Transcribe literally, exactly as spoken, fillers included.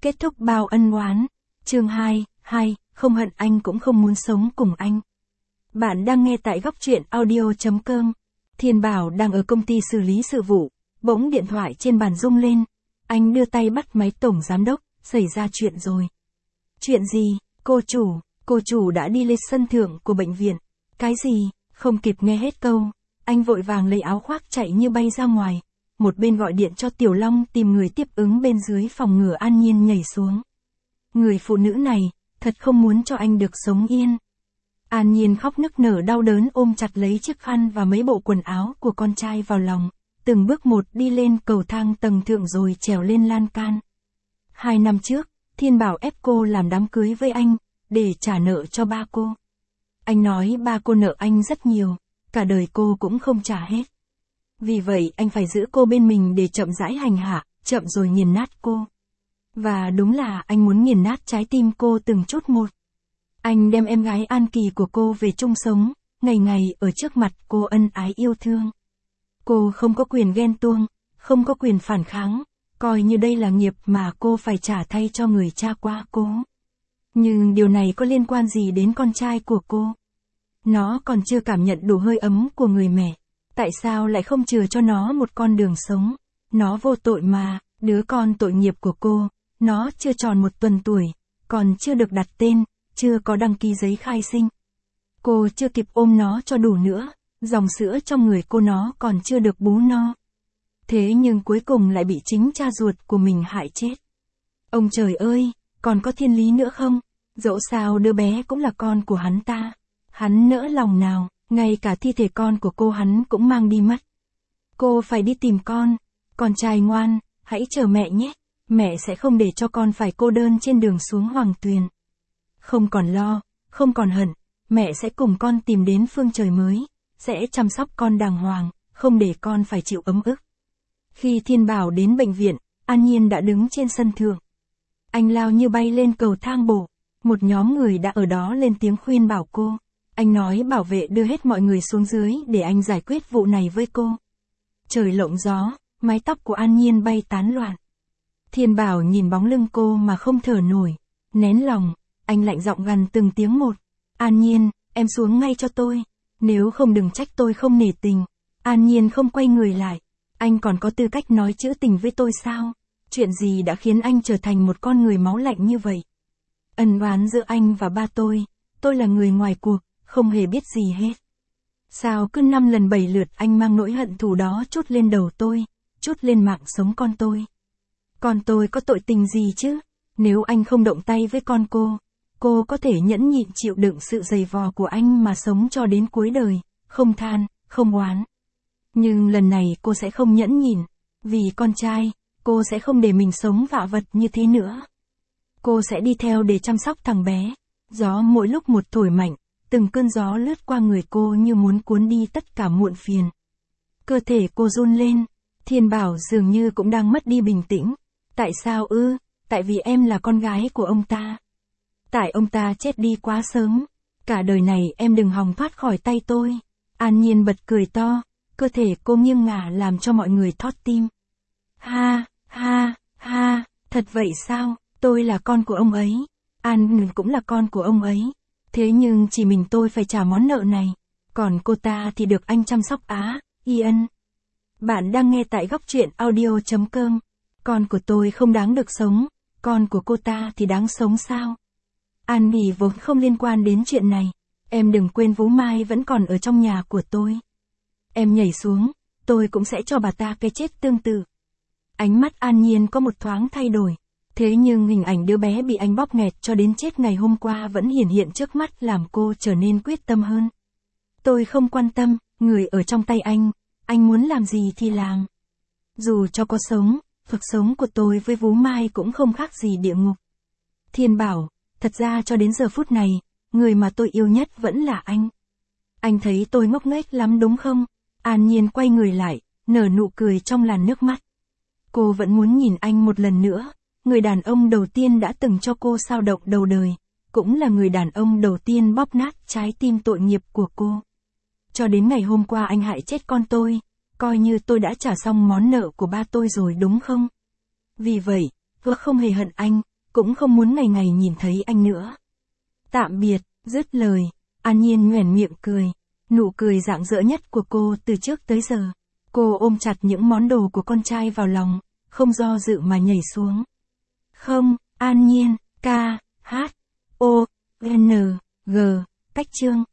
Kết thúc bao ân oán. Chương hai, hai, không hận anh cũng không muốn sống cùng anh. Bạn đang nghe tại góc truyện audio chấm com. Thiên Bảo đang ở công ty xử lý sự vụ, bỗng điện thoại trên bàn rung lên. Anh đưa tay bắt máy tổng giám đốc, xảy ra chuyện rồi. Chuyện gì? Cô chủ, cô chủ đã đi lên sân thượng của bệnh viện. Cái gì? Không kịp nghe hết câu, anh vội vàng lấy áo khoác chạy như bay ra ngoài. Một bên gọi điện cho Tiểu Long tìm người tiếp ứng bên dưới phòng ngừa An Nhiên nhảy xuống. Người phụ nữ này, thật không muốn cho anh được sống yên. An Nhiên khóc nức nở đau đớn ôm chặt lấy chiếc khăn và mấy bộ quần áo của con trai vào lòng, từng bước một đi lên cầu thang tầng thượng rồi trèo lên lan can. Hai năm trước, Thiên Bảo ép cô làm đám cưới với anh, để trả nợ cho ba cô. Anh nói ba cô nợ anh rất nhiều, cả đời cô cũng không trả hết. Vì vậy anh phải giữ cô bên mình để chậm rãi hành hạ, chậm rồi nghiền nát cô. Và đúng là anh muốn nghiền nát trái tim cô từng chút một. Anh đem em gái An Kỳ của cô về chung sống, ngày ngày ở trước mặt cô ân ái yêu thương. Cô không có quyền ghen tuông, không có quyền phản kháng, coi như đây là nghiệp mà cô phải trả thay cho người cha qua cô. Nhưng điều này có liên quan gì đến con trai của cô? Nó còn chưa cảm nhận đủ hơi ấm của người mẹ. Tại sao lại không chừa cho nó một con đường sống? Nó vô tội mà, đứa con tội nghiệp của cô, nó chưa tròn một tuần tuổi, còn chưa được đặt tên, chưa có đăng ký giấy khai sinh. Cô chưa kịp ôm nó cho đủ nữa, dòng sữa trong người cô nó còn chưa được bú no. Thế nhưng cuối cùng lại bị chính cha ruột của mình hại chết. Ông trời ơi, còn có thiên lý nữa không? Dẫu sao đứa bé cũng là con của hắn ta. Hắn nỡ lòng nào, ngay cả thi thể con của cô hắn cũng mang đi mất. Cô phải đi tìm con. Con trai ngoan, hãy chờ mẹ nhé. Mẹ sẽ không để cho con phải cô đơn trên đường xuống Hoàng Tuyền. Không còn lo, không còn hận, mẹ sẽ cùng con tìm đến phương trời mới, sẽ chăm sóc con đàng hoàng, không để con phải chịu ấm ức. Khi Thiên Bảo đến bệnh viện, An Nhiên đã đứng trên sân thượng. Anh lao như bay lên cầu thang bộ, một nhóm người đã ở đó lên tiếng khuyên bảo cô. Anh nói bảo vệ đưa hết mọi người xuống dưới để anh giải quyết vụ này với cô. Trời lộng gió, mái tóc của An Nhiên bay tán loạn. Thiên Bảo nhìn bóng lưng cô mà không thở nổi, nén lòng, anh lạnh giọng gằn từng tiếng một. An Nhiên, em xuống ngay cho tôi, nếu không đừng trách tôi không nể tình. An Nhiên không quay người lại, anh còn có tư cách nói trữ tình với tôi sao? Chuyện gì đã khiến anh trở thành một con người máu lạnh như vậy? Ân oán giữa anh và ba tôi, tôi là người ngoài cuộc, không hề biết gì hết. Sao cứ năm lần bảy lượt anh mang nỗi hận thù đó trút lên đầu tôi, trút lên mạng sống con tôi. Con tôi có tội tình gì chứ? Nếu anh không động tay với con cô, cô có thể nhẫn nhịn chịu đựng sự giày vò của anh mà sống cho đến cuối đời, không than, không oán. Nhưng lần này cô sẽ không nhẫn nhịn, vì con trai, cô sẽ không để mình sống vạ vật như thế nữa. Cô sẽ đi theo để chăm sóc thằng bé. Gió mỗi lúc một thổi mạnh, từng cơn gió lướt qua người cô như muốn cuốn đi tất cả muộn phiền. Cơ thể cô run lên, Thiên Bảo dường như cũng đang mất đi bình tĩnh. Tại sao ư? Tại vì em là con gái của ông ta. Tại ông ta chết đi quá sớm. Cả đời này em đừng hòng thoát khỏi tay tôi. An Nhiên bật cười to, cơ thể cô nghiêng ngả làm cho mọi người thót tim. Ha, ha, ha, thật vậy sao? Tôi là con của ông ấy. An cũng là con của ông ấy. Thế nhưng chỉ mình tôi phải trả món nợ này. Còn cô ta thì được anh chăm sóc á, Ian. Bạn đang nghe tại góc truyện audio chấm com. Con của tôi không đáng được sống. Con của cô ta thì đáng sống sao? An nghỉ vốn không liên quan đến chuyện này. Em đừng quên Vũ Mai vẫn còn ở trong nhà của tôi. Em nhảy xuống, tôi cũng sẽ cho bà ta cái chết tương tự. Ánh mắt An Nhiên có một thoáng thay đổi. Thế nhưng hình ảnh đứa bé bị anh bóp nghẹt cho đến chết ngày hôm qua vẫn hiển hiện trước mắt làm cô trở nên quyết tâm hơn. Tôi không quan tâm, người ở trong tay anh, anh muốn làm gì thì làm. Dù cho có sống, cuộc sống của tôi với Vũ Mai cũng không khác gì địa ngục. Thiên Bảo, thật ra cho đến giờ phút này, người mà tôi yêu nhất vẫn là anh. Anh thấy tôi ngốc nghếch lắm đúng không? An Nhiên quay người lại, nở nụ cười trong làn nước mắt. Cô vẫn muốn nhìn anh một lần nữa. Người đàn ông đầu tiên đã từng cho cô sao động đầu đời, cũng là người đàn ông đầu tiên bóp nát trái tim tội nghiệp của cô. Cho đến ngày hôm qua anh hại chết con tôi, coi như tôi đã trả xong món nợ của ba tôi rồi đúng không? Vì vậy, tôi không hề hận anh, cũng không muốn ngày ngày nhìn thấy anh nữa. Tạm biệt, dứt lời, An Nhiên nhoẻn miệng cười. Nụ cười rạng rỡ nhất của cô từ trước tới giờ. Cô ôm chặt những món đồ của con trai vào lòng, không do dự mà nhảy xuống. Không, An Nhiên, K, H, O, N, G, cách chương.